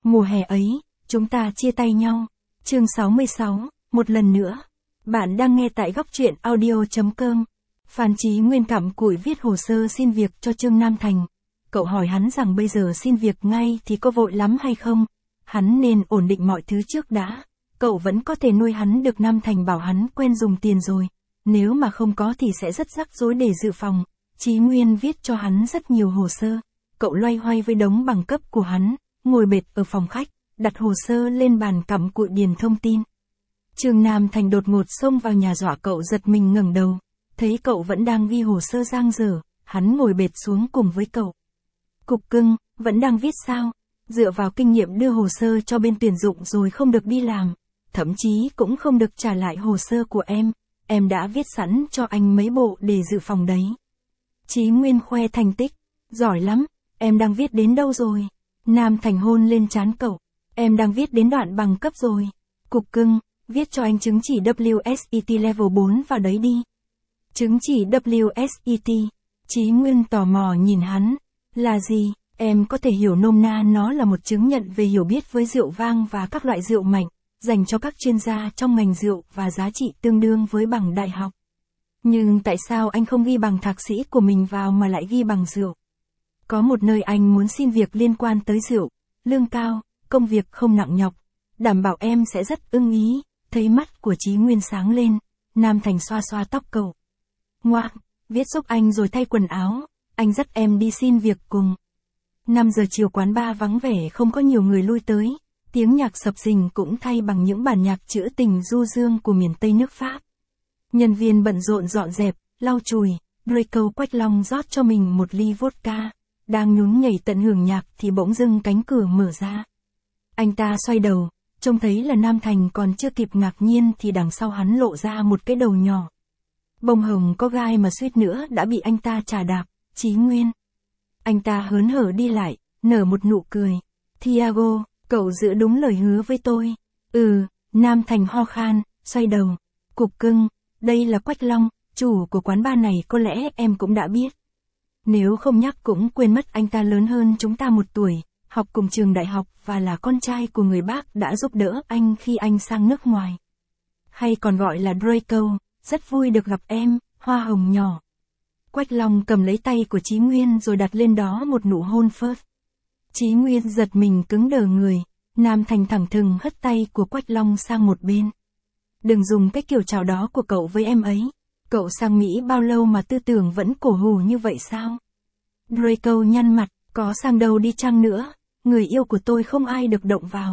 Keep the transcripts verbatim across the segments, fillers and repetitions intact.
Mùa hè ấy, chúng ta chia tay nhau. Chương sáu mươi sáu, một lần nữa. Bạn đang nghe tại góc truyện audio chấm com. Phan Chí Nguyên cặm cụi viết hồ sơ xin việc cho Trương Nam Thành. Cậu hỏi hắn rằng bây giờ xin việc ngay thì có vội lắm hay không? Hắn nên ổn định mọi thứ trước đã. Cậu vẫn có thể nuôi hắn được. Nam Thành bảo hắn quen dùng tiền rồi. Nếu mà không có thì sẽ rất rắc rối để dự phòng. Chí Nguyên viết cho hắn rất nhiều hồ sơ. Cậu loay hoay với đống bằng cấp của hắn, ngồi bệt ở phòng khách, đặt hồ sơ lên bàn cặm cụi điền thông tin. Trương Nam Thành đột ngột xông vào nhà dọa cậu giật mình ngẩng đầu. Thấy cậu vẫn đang ghi hồ sơ dang dở, hắn ngồi bệt xuống cùng với cậu. Cục cưng, vẫn đang viết sao? Dựa vào kinh nghiệm đưa hồ sơ cho bên tuyển dụng rồi không được đi làm. Thậm chí cũng không được trả lại hồ sơ của em. Em đã viết sẵn cho anh mấy bộ để dự phòng đấy. Chí Nguyên khoe thành tích. Giỏi lắm, em đang viết đến đâu rồi? Nam Thành hôn lên trán cậu. Em đang viết đến đoạn bằng cấp rồi. Cục cưng, viết cho anh chứng chỉ W S E T Level bốn vào đấy đi. Chứng chỉ W S E T. Chí Nguyên tò mò nhìn hắn. Là gì? Em có thể hiểu nôm na nó là một chứng nhận về hiểu biết với rượu vang và các loại rượu mạnh, dành cho các chuyên gia trong ngành rượu và giá trị tương đương với bằng đại học. Nhưng tại sao anh không ghi bằng thạc sĩ của mình vào mà lại ghi bằng rượu? Có một nơi anh muốn xin việc liên quan tới rượu, lương cao, công việc không nặng nhọc, đảm bảo em sẽ rất ưng ý. Thấy mắt của Chí Nguyên sáng lên, Nam Thành xoa xoa tóc cậu. Ngoan, viết giúp anh rồi thay quần áo, anh dắt em đi xin việc cùng. năm giờ chiều quán bar vắng vẻ không có nhiều người lui tới, tiếng nhạc sập sình cũng thay bằng những bản nhạc trữ tình du dương của miền Tây nước Pháp. Nhân viên bận rộn dọn dẹp, lau chùi, Draco Quách Long rót cho mình một ly vodka, đang nhún nhảy tận hưởng nhạc thì bỗng dưng cánh cửa mở ra. Anh ta xoay đầu, trông thấy là Nam Thành, còn chưa kịp ngạc nhiên thì đằng sau hắn lộ ra một cái đầu nhỏ. Bông hồng có gai mà suýt nữa đã bị anh ta chà đạp. Chí Nguyên. Anh ta hớn hở đi lại, nở một nụ cười. Thiago, cậu giữ đúng lời hứa với tôi. Ừ, Nam Thành ho khan, xoay đầu. Cục cưng, đây là Quách Long, chủ của quán bar này, có lẽ em cũng đã biết. Nếu không nhắc cũng quên mất, anh ta lớn hơn chúng ta một tuổi, học cùng trường đại học và là con trai của người bác đã giúp đỡ anh khi anh sang nước ngoài. Hay còn gọi là Draco, rất vui được gặp em, hoa hồng nhỏ. Quách Long cầm lấy tay của Chí Nguyên rồi đặt lên đó một nụ hôn phớt. Chí Nguyên giật mình cứng đờ người, Nam Thành thẳng thừng hất tay của Quách Long sang một bên. Đừng dùng cái kiểu chào đó của cậu với em ấy. Cậu sang Mỹ bao lâu mà tư tưởng vẫn cổ hủ như vậy sao? Draco nhăn mặt, có sang đâu đi chăng nữa, người yêu của tôi không ai được động vào.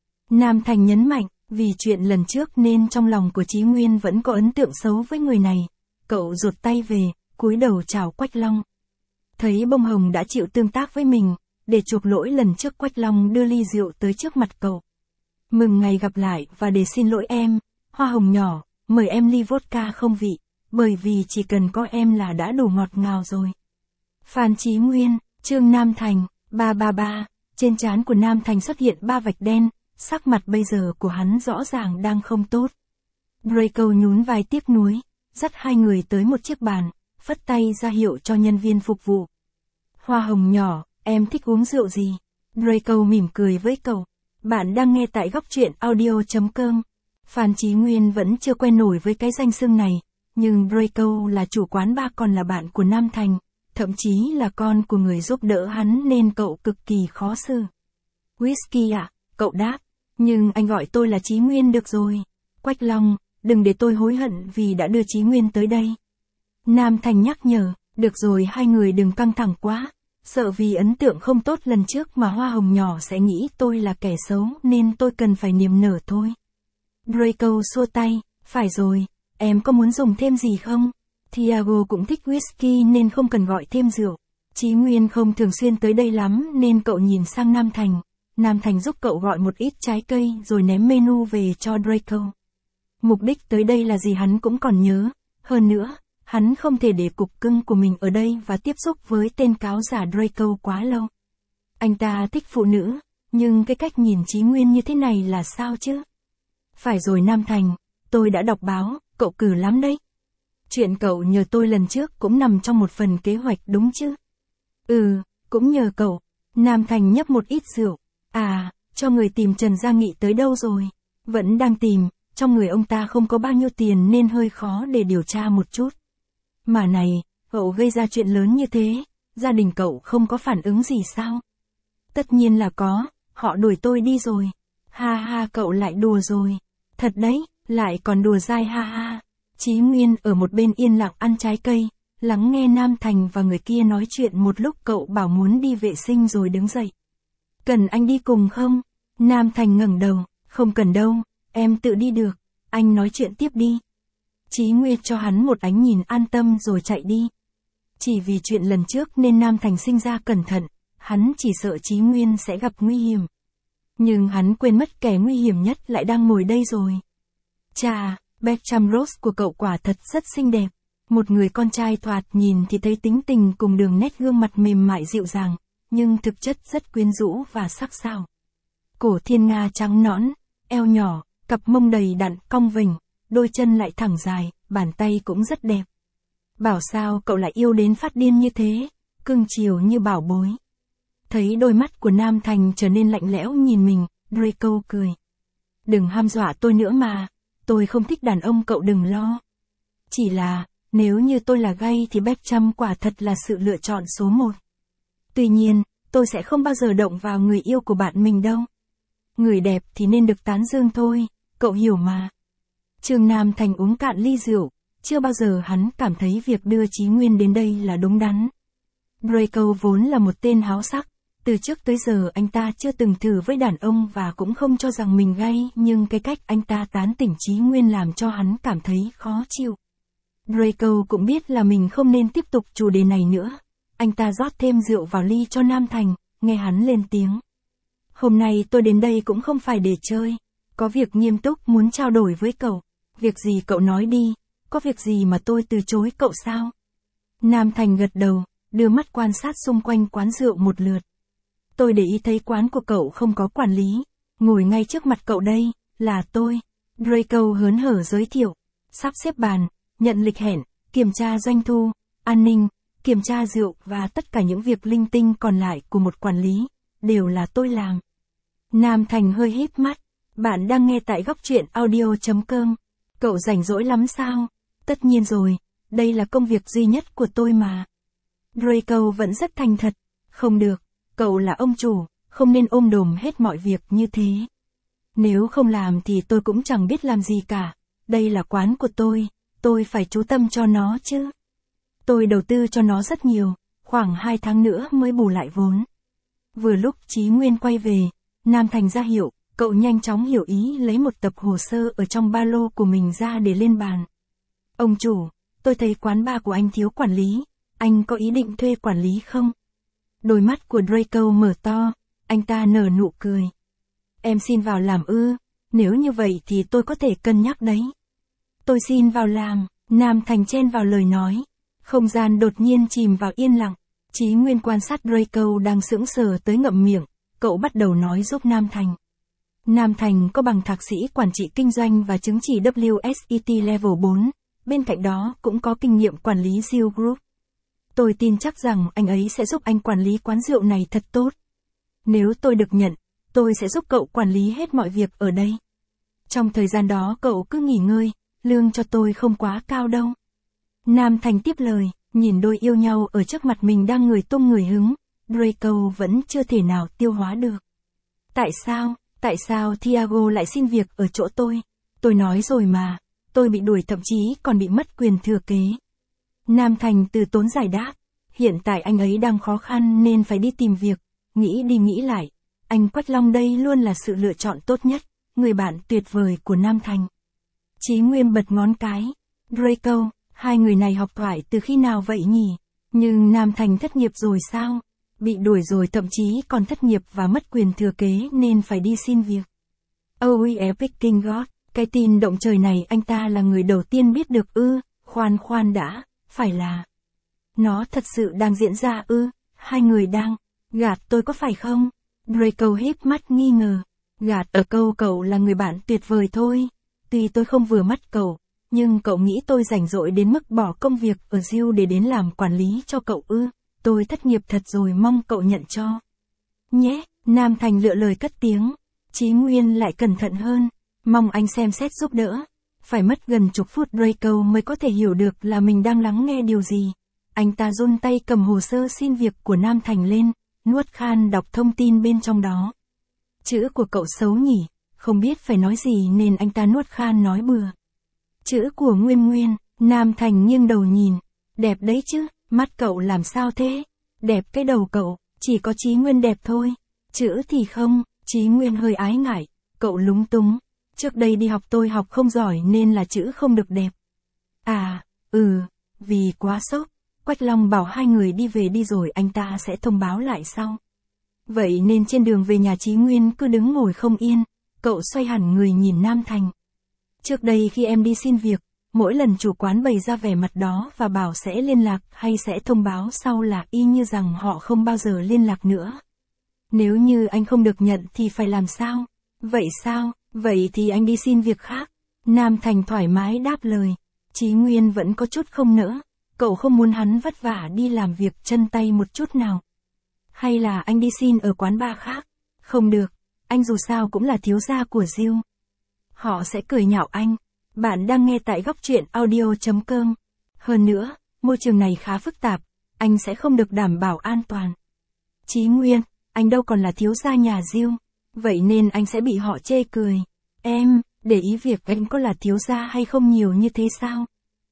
Nam Thành nhấn mạnh, vì chuyện lần trước nên trong lòng của Chí Nguyên vẫn có ấn tượng xấu với người này. Cậu rụt tay về, cúi đầu chào Quách Long. Thấy bông hồng đã chịu tương tác với mình, để chuộc lỗi lần trước Quách Long đưa ly rượu tới trước mặt cậu. Mừng ngày gặp lại và để xin lỗi em, hoa hồng nhỏ, mời em ly vodka không vị, bởi vì chỉ cần có em là đã đủ ngọt ngào rồi. Phan Chí Nguyên, Trương Nam Thành, ba ba ba, trên trán của Nam Thành xuất hiện ba vạch đen, sắc mặt bây giờ của hắn rõ ràng đang không tốt. Draco nhún vai tiếc nuối, dắt hai người tới một chiếc bàn, phất tay ra hiệu cho nhân viên phục vụ. Hoa hồng nhỏ, em thích uống rượu gì? Draco mỉm cười với cậu. Bạn đang nghe tại góc truyện audio chấm com. Phan Chí Nguyên vẫn chưa quen nổi với cái danh xưng này, nhưng Draco là chủ quán bar, còn là bạn của Nam Thành, thậm chí là con của người giúp đỡ hắn nên cậu cực kỳ khó xử. Whisky à? Cậu đáp. Nhưng anh gọi tôi là Chí Nguyên được rồi. Quách Long, đừng để tôi hối hận vì đã đưa Chí Nguyên tới đây. Nam Thành nhắc nhở. Được rồi, hai người đừng căng thẳng quá. Sợ vì ấn tượng không tốt lần trước mà hoa hồng nhỏ sẽ nghĩ tôi là kẻ xấu nên tôi cần phải niềm nở thôi. Draco xua tay. Phải rồi, em có muốn dùng thêm gì không? Thiago cũng thích whisky nên không cần gọi thêm rượu. Chí Nguyên không thường xuyên tới đây lắm nên cậu nhìn sang Nam Thành. Nam Thành giúp cậu gọi một ít trái cây rồi ném menu về cho Draco. Mục đích tới đây là gì hắn cũng còn nhớ. Hơn nữa, hắn không thể để cục cưng của mình ở đây và tiếp xúc với tên cáo giả Draco quá lâu. Anh ta thích phụ nữ, nhưng cái cách nhìn Chí Nguyên như thế này là sao chứ? Phải rồi Nam Thành, tôi đã đọc báo, cậu cừ lắm đấy. Chuyện cậu nhờ tôi lần trước cũng nằm trong một phần kế hoạch đúng chứ? Ừ, cũng nhờ cậu. Nam Thành nhấp một ít rượu. À, cho người tìm Trần Gia Nghị tới đâu rồi? Vẫn đang tìm, trong người ông ta không có bao nhiêu tiền nên hơi khó để điều tra một chút. Mà này, cậu gây ra chuyện lớn như thế, gia đình cậu không có phản ứng gì sao? Tất nhiên là có, họ đuổi tôi đi rồi. Ha ha, cậu lại đùa rồi. Thật đấy, lại còn đùa dai ha ha. Chí Nguyên ở một bên yên lặng ăn trái cây, lắng nghe Nam Thành và người kia nói chuyện một lúc. Cậu bảo muốn đi vệ sinh rồi đứng dậy. Cần anh đi cùng không? Nam Thành ngẩng đầu, không cần đâu, em tự đi được, anh nói chuyện tiếp đi. Chí Nguyên cho hắn một ánh nhìn an tâm rồi chạy đi. Chỉ vì chuyện lần trước nên Nam Thành sinh ra cẩn thận, hắn chỉ sợ Chí Nguyên sẽ gặp nguy hiểm. Nhưng hắn quên mất kẻ nguy hiểm nhất lại đang ngồi đây rồi. Chà, Bertram Rose của cậu quả thật rất xinh đẹp. Một người con trai thoạt nhìn thì thấy tính tình cùng đường nét gương mặt mềm mại dịu dàng, nhưng thực chất rất quyến rũ và sắc sảo. Cổ thiên nga trắng nõn, eo nhỏ, cặp mông đầy đặn cong vểnh, đôi chân lại thẳng dài, bàn tay cũng rất đẹp. Bảo sao cậu lại yêu đến phát điên như thế, cưng chiều như bảo bối. Thấy đôi mắt của Nam Thành trở nên lạnh lẽo nhìn mình, Draco cười. Đừng ham dọa tôi nữa mà, tôi không thích đàn ông, cậu đừng lo. Chỉ là, nếu như tôi là gay thì Bertram quả thật là sự lựa chọn số một. Tuy nhiên, tôi sẽ không bao giờ động vào người yêu của bạn mình đâu. Người đẹp thì nên được tán dương thôi, cậu hiểu mà. Trương Nam Thành uống cạn ly rượu, chưa bao giờ hắn cảm thấy việc đưa Chí Nguyên đến đây là đúng đắn. Draco vốn là một tên háo sắc, từ trước tới giờ anh ta chưa từng thử với đàn ông và cũng không cho rằng mình gay, nhưng cái cách anh ta tán tỉnh Chí Nguyên làm cho hắn cảm thấy khó chịu. Draco cũng biết là mình không nên tiếp tục chủ đề này nữa. Anh ta rót thêm rượu vào ly cho Nam Thành, nghe hắn lên tiếng. Hôm nay tôi đến đây cũng không phải để chơi, có việc nghiêm túc muốn trao đổi với cậu. Việc gì cậu nói đi, có việc gì mà tôi từ chối cậu sao? Nam Thành gật đầu, đưa mắt quan sát xung quanh quán rượu một lượt. Tôi để ý thấy quán của cậu không có quản lý, ngồi ngay trước mặt cậu đây, là tôi. Draco hớn hở giới thiệu, sắp xếp bàn, nhận lịch hẹn, kiểm tra doanh thu, an ninh, kiểm tra rượu và tất cả những việc linh tinh còn lại của một quản lý, đều là tôi làm. Nam Thành hơi híp mắt, bạn đang nghe tại góc truyện audio chấm com. Cậu rảnh rỗi lắm sao? Tất nhiên rồi, đây là công việc duy nhất của tôi mà. Draco vẫn rất thành thật, không được, cậu là ông chủ, không nên ôm đồm hết mọi việc như thế. Nếu không làm thì tôi cũng chẳng biết làm gì cả, đây là quán của tôi, tôi phải chú tâm cho nó chứ. Tôi đầu tư cho nó rất nhiều, khoảng hai tháng nữa mới bù lại vốn. Vừa lúc Chí Nguyên quay về, Nam Thành ra hiệu, cậu nhanh chóng hiểu ý lấy một tập hồ sơ ở trong ba lô của mình ra để lên bàn. Ông chủ, tôi thấy quán bar của anh thiếu quản lý, anh có ý định thuê quản lý không? Đôi mắt của Draco mở to, anh ta nở nụ cười. Em xin vào làm ư, nếu như vậy thì tôi có thể cân nhắc đấy. Tôi xin vào làm, Nam Thành chen vào lời nói. Không gian đột nhiên chìm vào yên lặng. Chí Nguyên quan sát Draco đang sững sờ tới ngậm miệng, cậu bắt đầu nói giúp Nam Thành. Nam Thành có bằng thạc sĩ quản trị kinh doanh và chứng chỉ W S E T Level bốn, bên cạnh đó cũng có kinh nghiệm quản lý Seal Group. Tôi tin chắc rằng anh ấy sẽ giúp anh quản lý quán rượu này thật tốt. Nếu tôi được nhận, tôi sẽ giúp cậu quản lý hết mọi việc ở đây. Trong thời gian đó cậu cứ nghỉ ngơi, lương cho tôi không quá cao đâu. Nam Thành tiếp lời, nhìn đôi yêu nhau ở trước mặt mình đang người tung người hứng, Draco vẫn chưa thể nào tiêu hóa được. Tại sao, tại sao Thiago lại xin việc ở chỗ tôi? Tôi nói rồi mà, tôi bị đuổi thậm chí còn bị mất quyền thừa kế. Nam Thành từ tốn giải đáp, hiện tại anh ấy đang khó khăn nên phải đi tìm việc, nghĩ đi nghĩ lại, anh Quách Long đây luôn là sự lựa chọn tốt nhất, người bạn tuyệt vời của Nam Thành. Chí Nguyên bật ngón cái, Draco, hai người này học thoại từ khi nào vậy nhỉ? Nhưng Nam Thành thất nghiệp rồi sao? Bị đuổi rồi thậm chí còn thất nghiệp và mất quyền thừa kế nên phải đi xin việc. Oh Epic King God, cái tin động trời này anh ta là người đầu tiên biết được ư, khoan khoan đã, phải là. Nó thật sự đang diễn ra ư, hai người đang, gạt tôi có phải không? Draco híp mắt nghi ngờ, gạt ở câu cậu là người bạn tuyệt vời thôi, tuy tôi không vừa mắt cậu. Nhưng cậu nghĩ tôi rảnh rỗi đến mức bỏ công việc ở Diêu để đến làm quản lý cho cậu ư? Tôi thất nghiệp thật rồi, mong cậu nhận cho. Nhé, Nam Thành lựa lời cất tiếng. Chí Nguyên lại cẩn thận hơn, mong anh xem xét giúp đỡ. Phải mất gần chục phút Draco mới có thể hiểu được là mình đang lắng nghe điều gì. Anh ta run tay cầm hồ sơ xin việc của Nam Thành lên, nuốt khan đọc thông tin bên trong đó. Chữ của cậu xấu nhỉ, không biết phải nói gì nên anh ta nuốt khan nói bừa. Chữ của Nguyên Nguyên, Nam Thành nghiêng đầu nhìn, đẹp đấy chứ, mắt cậu làm sao thế? Đẹp cái đầu cậu, chỉ có Chí Nguyên đẹp thôi. Chữ thì không, Chí Nguyên hơi ái ngại, cậu lúng túng. Trước đây đi học tôi học không giỏi nên là chữ không được đẹp. À, ừ, vì quá sốc. Quách Long bảo hai người đi về đi rồi anh ta sẽ thông báo lại sau. Vậy nên trên đường về nhà Chí Nguyên cứ đứng ngồi không yên, cậu xoay hẳn người nhìn Nam Thành. Trước đây khi em đi xin việc, mỗi lần chủ quán bày ra vẻ mặt đó và bảo sẽ liên lạc hay sẽ thông báo sau là y như rằng họ không bao giờ liên lạc nữa. Nếu như anh không được nhận thì phải làm sao? Vậy sao? Vậy thì anh đi xin việc khác. Nam Thành thoải mái đáp lời. Chí Nguyên vẫn có chút không nỡ. Cậu không muốn hắn vất vả đi làm việc chân tay một chút nào. Hay là anh đi xin ở quán bar khác? Không được, anh dù sao cũng là thiếu gia của Diêu. Họ sẽ cười nhạo anh. Bạn đang nghe tại góc truyện audio chấm com. Hơn nữa, môi trường này khá phức tạp, anh sẽ không được đảm bảo an toàn. Chí Nguyên, anh đâu còn là thiếu gia nhà Diêu, vậy nên anh sẽ bị họ chê cười. Em, để ý việc anh có là thiếu gia hay không nhiều như thế sao?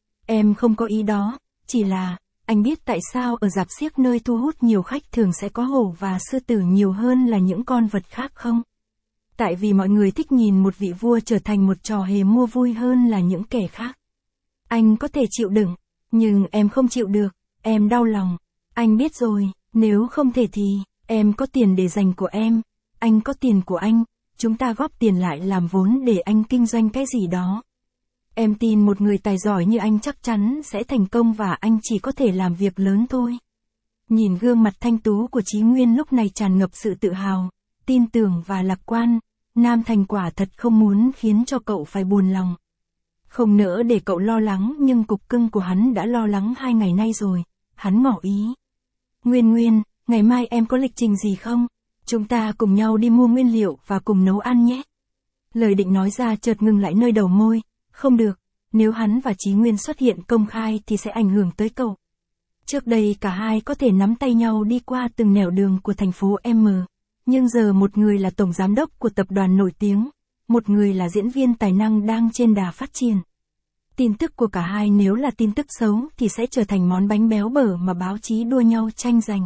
Em không có ý đó, chỉ là, anh biết tại sao ở rạp xiếc nơi thu hút nhiều khách thường sẽ có hổ và sư tử nhiều hơn là những con vật khác không? Tại vì mọi người thích nhìn một vị vua trở thành một trò hề mua vui hơn là những kẻ khác. Anh có thể chịu đựng, nhưng em không chịu được, em đau lòng. Anh biết rồi, nếu không thể thì, em có tiền để dành của em, anh có tiền của anh, chúng ta góp tiền lại làm vốn để anh kinh doanh cái gì đó. Em tin một người tài giỏi như anh chắc chắn sẽ thành công và anh chỉ có thể làm việc lớn thôi. Nhìn gương mặt thanh tú của Chí Nguyên lúc này tràn ngập sự tự hào, tin tưởng và lạc quan, Nam Thành quả thật không muốn khiến cho cậu phải buồn lòng. Không nỡ để cậu lo lắng nhưng cục cưng của hắn đã lo lắng hai ngày nay rồi, hắn ngỏ ý. Nguyên Nguyên, ngày mai em có lịch trình gì không? Chúng ta cùng nhau đi mua nguyên liệu và cùng nấu ăn nhé. Lời định nói ra chợt ngừng lại nơi đầu môi, không được, nếu hắn và Chí Nguyên xuất hiện công khai thì sẽ ảnh hưởng tới cậu. Trước đây cả hai có thể nắm tay nhau đi qua từng nẻo đường của thành phố M, nhưng giờ một người là tổng giám đốc của tập đoàn nổi tiếng, một người là diễn viên tài năng đang trên đà phát triển. Tin tức của cả hai nếu là tin tức xấu thì sẽ trở thành món bánh béo bở mà báo chí đua nhau tranh giành.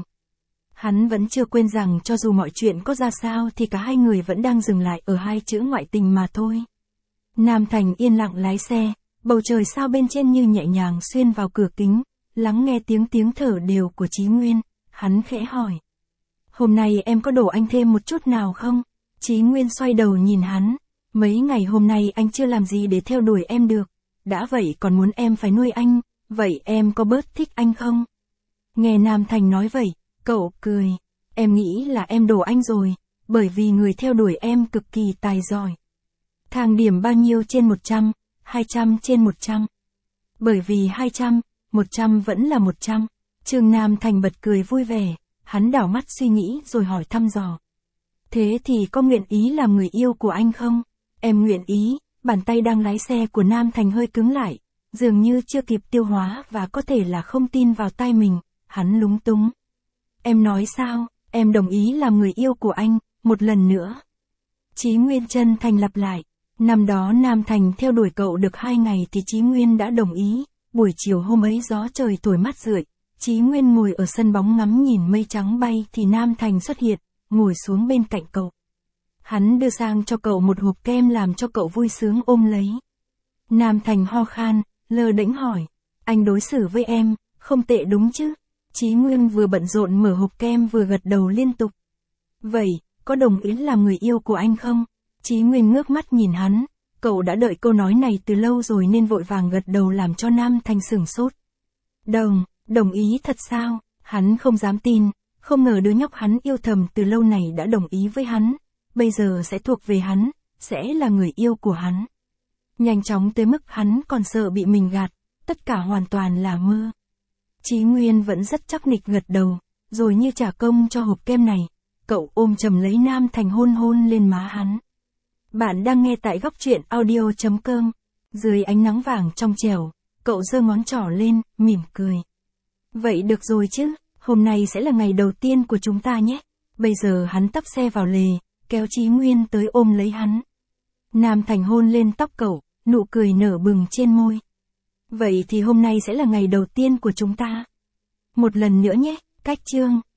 Hắn vẫn chưa quên rằng cho dù mọi chuyện có ra sao thì cả hai người vẫn đang dừng lại ở hai chữ ngoại tình mà thôi. Nam Thành yên lặng lái xe, bầu trời sao bên trên như nhẹ nhàng xuyên vào cửa kính, lắng nghe tiếng tiếng thở đều của Chí Nguyên, hắn khẽ hỏi. Hôm nay em có đổ anh thêm một chút nào không? Chí Nguyên xoay đầu nhìn hắn, mấy ngày hôm nay anh chưa làm gì để theo đuổi em được, đã vậy còn muốn em phải nuôi anh, vậy em có bớt thích anh không? Nghe Nam Thành nói vậy, cậu cười, em nghĩ là em đổ anh rồi, bởi vì người theo đuổi em cực kỳ tài giỏi. Thang điểm bao nhiêu trên một trăm, hai trăm trên một trăm. Bởi vì hai trăm, một trăm vẫn là một trăm. Trương Nam Thành bật cười vui vẻ, hắn đảo mắt suy nghĩ rồi hỏi thăm dò. Thế thì có nguyện ý làm người yêu của anh không? Em nguyện ý, bàn tay đang lái xe của Nam Thành hơi cứng lại, dường như chưa kịp tiêu hóa và có thể là không tin vào tai mình, hắn lúng túng. Em nói sao, em đồng ý làm người yêu của anh, một lần nữa. Chí Nguyên chân thành lặp lại. Năm đó Nam Thành theo đuổi cậu được hai ngày thì Chí Nguyên đã đồng ý, buổi chiều hôm ấy gió trời thổi mát rượi, Chí Nguyên ngồi ở sân bóng ngắm nhìn mây trắng bay thì Nam Thành xuất hiện, ngồi xuống bên cạnh cậu. Hắn đưa sang cho cậu một hộp kem làm cho cậu vui sướng ôm lấy. Nam Thành ho khan, lơ đễnh hỏi, anh đối xử với em, không tệ đúng chứ? Chí Nguyên vừa bận rộn mở hộp kem vừa gật đầu liên tục. Vậy, có đồng ý làm người yêu của anh không? Chí Nguyên ngước mắt nhìn hắn, cậu đã đợi câu nói này từ lâu rồi nên vội vàng gật đầu làm cho Nam Thành sửng sốt. Đồng, đồng ý thật sao? Hắn không dám tin, không ngờ đứa nhóc hắn yêu thầm từ lâu này đã đồng ý với hắn, bây giờ sẽ thuộc về hắn, sẽ là người yêu của hắn. Nhanh chóng tới mức hắn còn sợ bị mình gạt, tất cả hoàn toàn là mơ. Chí Nguyên vẫn rất chắc nịch gật đầu, rồi như trả công cho hộp kem này, cậu ôm chầm lấy Nam Thành hôn hôn lên má hắn. Bạn đang nghe tại góc truyện audio.com. Dưới ánh nắng vàng trong trẻo, cậu giơ ngón trỏ lên, mỉm cười. Vậy được rồi chứ, hôm nay sẽ là ngày đầu tiên của chúng ta nhé. Bây giờ hắn tấp xe vào lề, kéo Chí Nguyên tới ôm lấy hắn. Nam Thành hôn lên tóc cậu, nụ cười nở bừng trên môi. Vậy thì hôm nay sẽ là ngày đầu tiên của chúng ta. Một lần nữa nhé, cách chương.